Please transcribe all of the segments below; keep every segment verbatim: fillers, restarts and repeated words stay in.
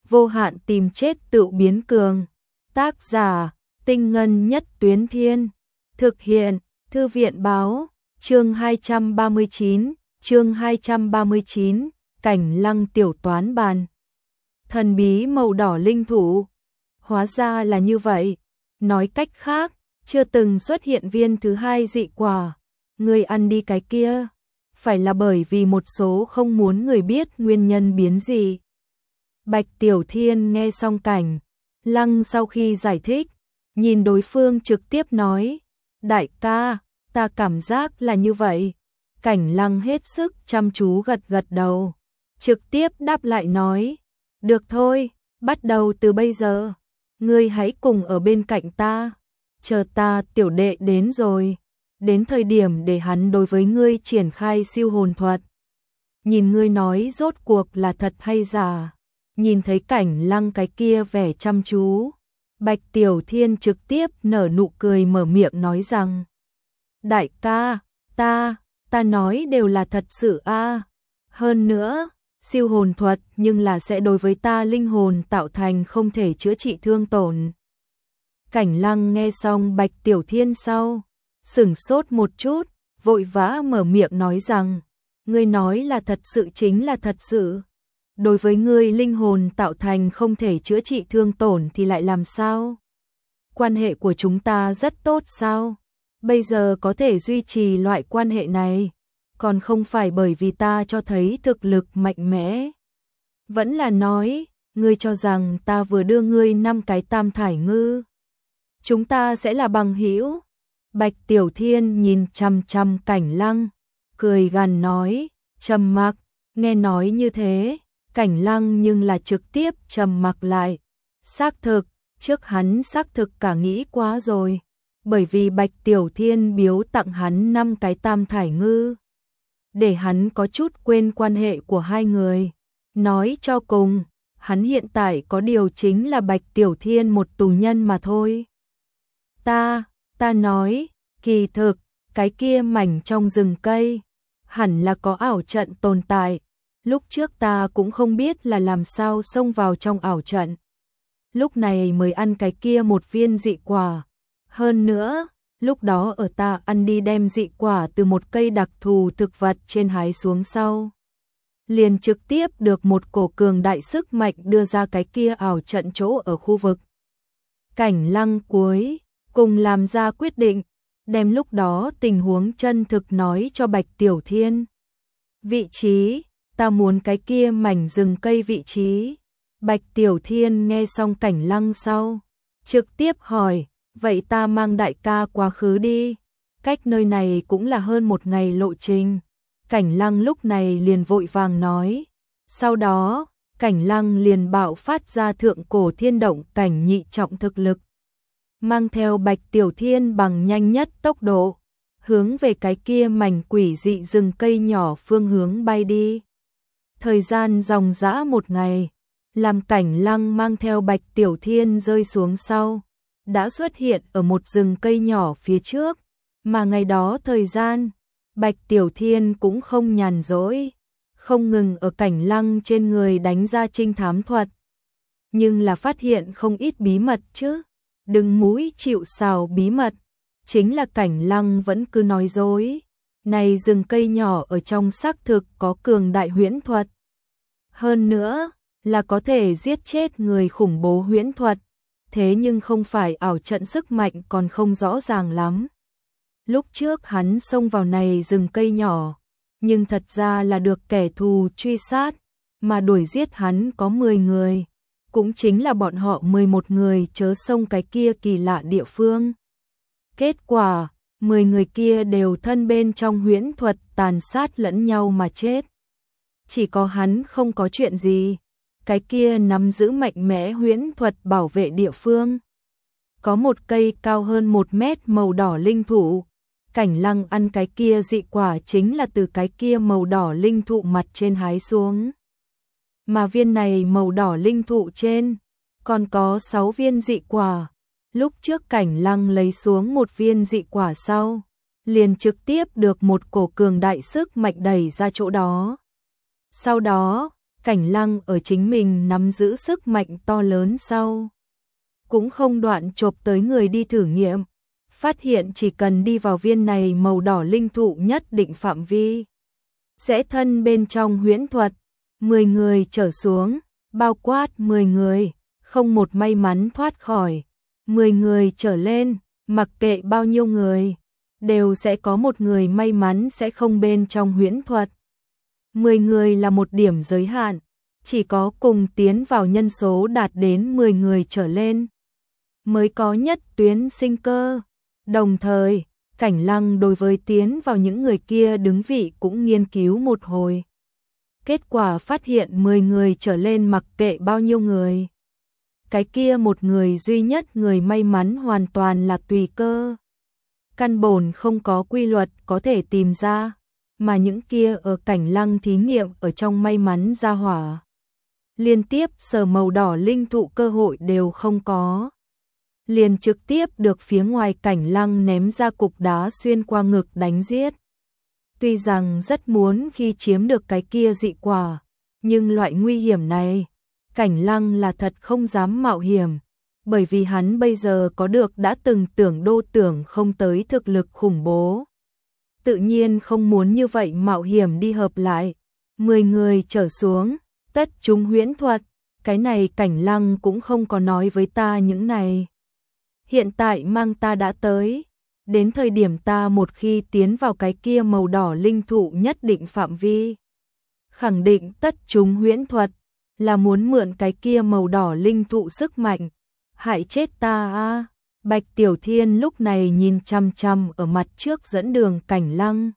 vô hạn tìm chết tự biến cường. Tác giả, Tinh Ngân Nhất Tuyến Thiên. Thực hiện, Thư viện Báo. Chương hai trăm ba mươi chín, chương hai trăm ba mươi chín, Cảnh Lăng tiểu toán bàn. Thần bí màu đỏ linh thụ. Hóa ra là như vậy. Nói cách khác, chưa từng xuất hiện viên thứ hai dị quả. Người ăn đi cái kia. Phải là bởi vì một số không muốn người biết nguyên nhân biến dị. Bạch Tiểu Thiên nghe xong Cảnh Lăng sau khi giải thích, nhìn đối phương trực tiếp nói, đại ca, ta cảm giác là như vậy. Cảnh Lăng hết sức chăm chú gật gật đầu, trực tiếp đáp lại nói, được thôi, bắt đầu từ bây giờ, ngươi hãy cùng ở bên cạnh ta, chờ ta tiểu đệ đến rồi, đến thời điểm để hắn đối với ngươi triển khai siêu hồn thuật. Nhìn ngươi nói rốt cuộc là thật hay giả. Nhìn thấy Cảnh Lăng cái kia vẻ chăm chú, Bạch Tiểu Thiên trực tiếp nở nụ cười mở miệng nói rằng, đại ca, ta, ta nói đều là thật sự a. Hơn nữa, siêu hồn thuật nhưng là sẽ đối với ta linh hồn tạo thành không thể chữa trị thương tổn. Cảnh Lăng nghe xong Bạch Tiểu Thiên sau, sửng sốt một chút, vội vã mở miệng nói rằng, ngươi nói là thật sự chính là thật sự. Đối với ngươi linh hồn tạo thành không thể chữa trị thương tổn thì lại làm sao? Quan hệ của chúng ta rất tốt sao? Bây giờ có thể duy trì loại quan hệ này, còn không phải bởi vì ta cho thấy thực lực mạnh mẽ. Vẫn là nói, ngươi cho rằng ta vừa đưa ngươi năm cái tam thải ngư. Chúng ta sẽ là bằng hữu. Bạch Tiểu Thiên nhìn chằm chằm Cảnh Lăng, cười gằn nói, trầm mặc, nghe nói như thế. Cảnh Lăng nhưng là trực tiếp trầm mặc lại. Xác thực, trước hắn xác thực cả nghĩ quá rồi. Bởi vì Bạch Tiểu Thiên biếu tặng hắn năm cái tam thải ngư. Để hắn có chút quên quan hệ của hai người. Nói cho cùng, hắn hiện tại có điều chính là Bạch Tiểu Thiên một tù nhân mà thôi. Ta, ta nói, kỳ thực, cái kia mảnh trong rừng cây, hẳn là có ảo trận tồn tại. Lúc trước ta cũng không biết là làm sao xông vào trong ảo trận. Lúc này mới ăn cái kia một viên dị quả. Hơn nữa, lúc đó ở ta ăn đi đem dị quả từ một cây đặc thù thực vật trên hái xuống sau. Liền trực tiếp được một cổ cường đại sức mạnh đưa ra cái kia ảo trận chỗ ở khu vực. Cảnh Lăng cuối cùng làm ra quyết định, đem lúc đó tình huống chân thực nói cho Bạch Tiểu Thiên. Vị trí, ta muốn cái kia mảnh rừng cây vị trí. Bạch Tiểu Thiên nghe xong Cảnh Lăng sau, trực tiếp hỏi, vậy ta mang đại ca quá khứ đi. Cách nơi này cũng là hơn một ngày lộ trình. Cảnh Lăng lúc này liền vội vàng nói. Sau đó, Cảnh Lăng liền bạo phát ra thượng cổ thiên động cảnh nhị trọng thực lực. Mang theo Bạch Tiểu Thiên bằng nhanh nhất tốc độ, hướng về cái kia mảnh quỷ dị rừng cây nhỏ phương hướng bay đi. Thời gian dòng dã một ngày, làm Cảnh Lăng mang theo Bạch Tiểu Thiên rơi xuống sau, đã xuất hiện ở một rừng cây nhỏ phía trước, mà ngày đó thời gian, Bạch Tiểu Thiên cũng không nhàn rỗi, không ngừng ở Cảnh Lăng trên người đánh ra trinh thám thuật. Nhưng là phát hiện không ít bí mật chứ, đừng mũi chịu sào bí mật, chính là Cảnh Lăng vẫn cứ nói dối. Này rừng cây nhỏ ở trong xác thực có cường đại huyễn thuật. Hơn nữa, là có thể giết chết người khủng bố huyễn thuật, thế nhưng không phải ảo trận sức mạnh còn không rõ ràng lắm. Lúc trước hắn xông vào này rừng cây nhỏ, nhưng thật ra là được kẻ thù truy sát, mà đuổi giết hắn có mười người, cũng chính là bọn họ mười một người chớ xông cái kia kỳ lạ địa phương. Kết quả, mười người kia đều thân bên trong huyễn thuật tàn sát lẫn nhau mà chết. Chỉ có hắn không có chuyện gì, cái kia nắm giữ mạnh mẽ huyễn thuật bảo vệ địa phương. Có một cây cao hơn một mét màu đỏ linh thụ, Cảnh Lăng ăn cái kia dị quả chính là từ cái kia màu đỏ linh thụ mặt trên hái xuống. Mà viên này màu đỏ linh thụ trên, còn có sáu viên dị quả. Lúc trước Cảnh Lăng lấy xuống một viên dị quả sau, liền trực tiếp được một cổ cường đại sức mạnh đẩy ra chỗ đó. Sau đó, Cảnh Lăng ở chính mình nắm giữ sức mạnh to lớn sau, cũng không đoạn chộp tới người đi thử nghiệm, phát hiện chỉ cần đi vào viên này màu đỏ linh thụ nhất định phạm vi, sẽ thân bên trong huyễn thuật, mười người trở xuống, bao quát mười người, không một may mắn thoát khỏi, mười người trở lên, mặc kệ bao nhiêu người, đều sẽ có một người may mắn sẽ không bên trong huyễn thuật. mười người là một điểm giới hạn, chỉ có cùng tiến vào nhân số đạt đến mười người trở lên, mới có nhất tuyến sinh cơ. Đồng thời, Cảnh Lăng đối với tiến vào những người kia đứng vị cũng nghiên cứu một hồi. Kết quả phát hiện mười người trở lên mặc kệ bao nhiêu người, cái kia một người duy nhất người may mắn hoàn toàn là tùy cơ. Căn bổn không có quy luật có thể tìm ra, mà những kia ở Cảnh Lăng thí nghiệm ở trong may mắn ra hỏa. Liên tiếp sờ màu đỏ linh thụ cơ hội đều không có. Liền trực tiếp được phía ngoài Cảnh Lăng ném ra cục đá xuyên qua ngực đánh giết. Tuy rằng rất muốn khi chiếm được cái kia dị quả, nhưng loại nguy hiểm này, Cảnh Lăng là thật không dám mạo hiểm, bởi vì hắn bây giờ có được đã từng tưởng đô tưởng không tới thực lực khủng bố. Tự nhiên không muốn như vậy mạo hiểm đi hợp lại, mười người trở xuống, tất chúng huyễn thuật, cái này Cảnh Lăng cũng không có nói với ta những này. Hiện tại mang ta đã tới, đến thời điểm ta một khi tiến vào cái kia màu đỏ linh thụ nhất định phạm vi, khẳng định tất chúng huyễn thuật, là muốn mượn cái kia màu đỏ linh thụ sức mạnh, hại chết ta a. Bạch Tiểu Thiên lúc này nhìn chăm chăm ở mặt trước dẫn đường Cảnh Lăng,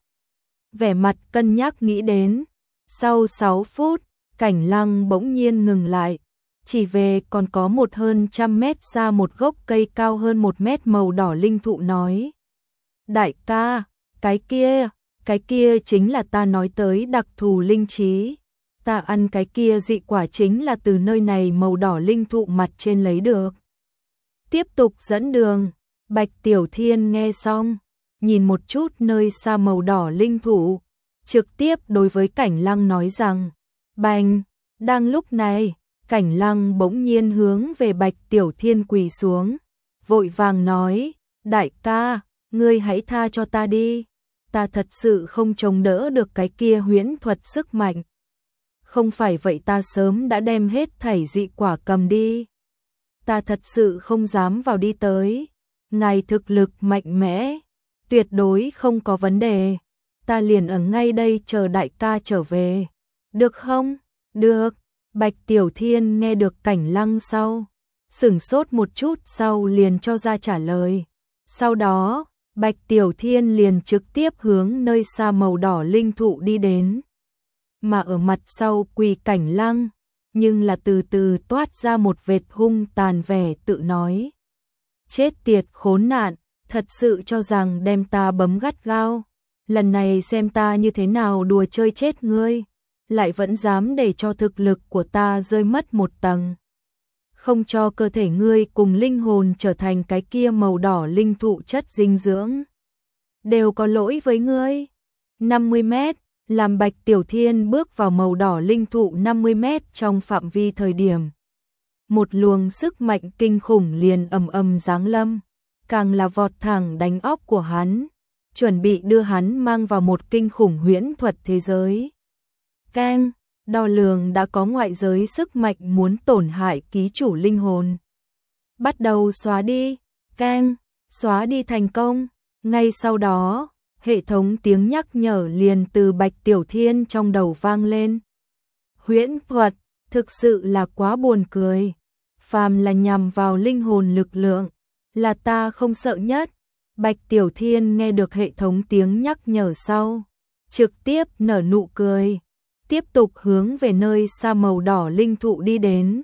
vẻ mặt cân nhắc nghĩ đến. Sau sáu phút, Cảnh Lăng bỗng nhiên ngừng lại, chỉ về còn có một hơn trăm mét xa một gốc cây cao hơn một mét màu đỏ linh thụ nói. Đại ca, cái kia, cái kia chính là ta nói tới đặc thù linh trí. Ta ăn cái kia dị quả chính là từ nơi này màu đỏ linh thụ mặt trên lấy được. Tiếp tục dẫn đường, Bạch Tiểu Thiên nghe xong, nhìn một chút nơi xa màu đỏ linh thụ, trực tiếp đối với Cảnh Lăng nói rằng, bành, đang lúc này, Cảnh Lăng bỗng nhiên hướng về Bạch Tiểu Thiên quỳ xuống, vội vàng nói, đại ca, ngươi hãy tha cho ta đi, ta thật sự không chống đỡ được cái kia huyễn thuật sức mạnh. Không phải vậy ta sớm đã đem hết thảy dị quả cầm đi. Ta thật sự không dám vào đi tới. Ngài thực lực mạnh mẽ, tuyệt đối không có vấn đề. Ta liền ở ngay đây chờ đại ca trở về. Được không? Được. Bạch Tiểu Thiên nghe được Cảnh Lăng sau, sửng sốt một chút sau liền cho ra trả lời. Sau đó, Bạch Tiểu Thiên liền trực tiếp hướng nơi xa màu đỏ linh thụ đi đến. Mà ở mặt sau quỳ Cảnh Lăng, nhưng là từ từ toát ra một vệt hung tàn vẻ tự nói. Chết tiệt khốn nạn, thật sự cho rằng đem ta bấm gắt gao, lần này xem ta như thế nào đùa chơi chết ngươi, lại vẫn dám để cho thực lực của ta rơi mất một tầng. Không cho cơ thể ngươi cùng linh hồn trở thành cái kia màu đỏ linh thụ chất dinh dưỡng. Đều có lỗi với ngươi. năm mươi mét, làm Bạch Tiểu Thiên bước vào màu đỏ linh thụ năm mươi mét trong phạm vi thời điểm. Một luồng sức mạnh kinh khủng liền ầm ầm giáng lâm, càng là vọt thẳng đánh óc của hắn, chuẩn bị đưa hắn mang vào một kinh khủng huyễn thuật thế giới. Keng, đo lường đã có ngoại giới sức mạnh muốn tổn hại ký chủ linh hồn. Bắt đầu xóa đi, keng, xóa đi thành công. Ngay sau đó, hệ thống tiếng nhắc nhở liền từ Bạch Tiểu Thiên trong đầu vang lên. Huyễn thuật, thực sự là quá buồn cười. Phàm là nhằm vào linh hồn lực lượng, là ta không sợ nhất. Bạch Tiểu Thiên nghe được hệ thống tiếng nhắc nhở sau, trực tiếp nở nụ cười, tiếp tục hướng về nơi xa màu đỏ linh thụ đi đến.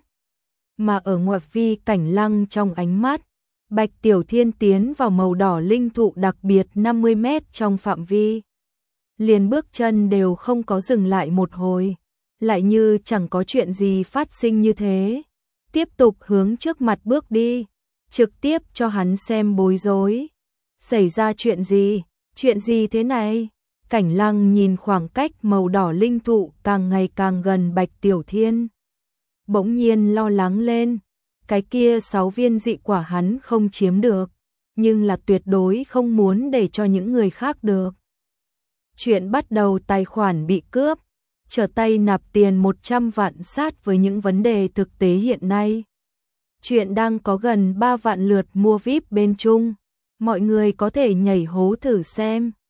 Mà ở ngoại vi Cảnh Lăng trong ánh mắt, Bạch Tiểu Thiên tiến vào màu đỏ linh thụ đặc biệt năm mươi mét trong phạm vi. Liền bước chân đều không có dừng lại một hồi, lại như chẳng có chuyện gì phát sinh như thế. Tiếp tục hướng trước mặt bước đi, trực tiếp cho hắn xem bối rối. Xảy ra chuyện gì? Chuyện gì thế này? Cảnh Lăng nhìn khoảng cách màu đỏ linh thụ càng ngày càng gần Bạch Tiểu Thiên. Bỗng nhiên lo lắng lên, cái kia sáu viên dị quả hắn không chiếm được, nhưng là tuyệt đối không muốn để cho những người khác được. Chuyện bắt đầu tài khoản bị cướp, trở tay nạp tiền một trăm vạn sát với những vấn đề thực tế hiện nay. Chuyện đang có gần ba vạn lượt mua vi ai pi bên Trung, mọi người có thể nhảy hố thử xem.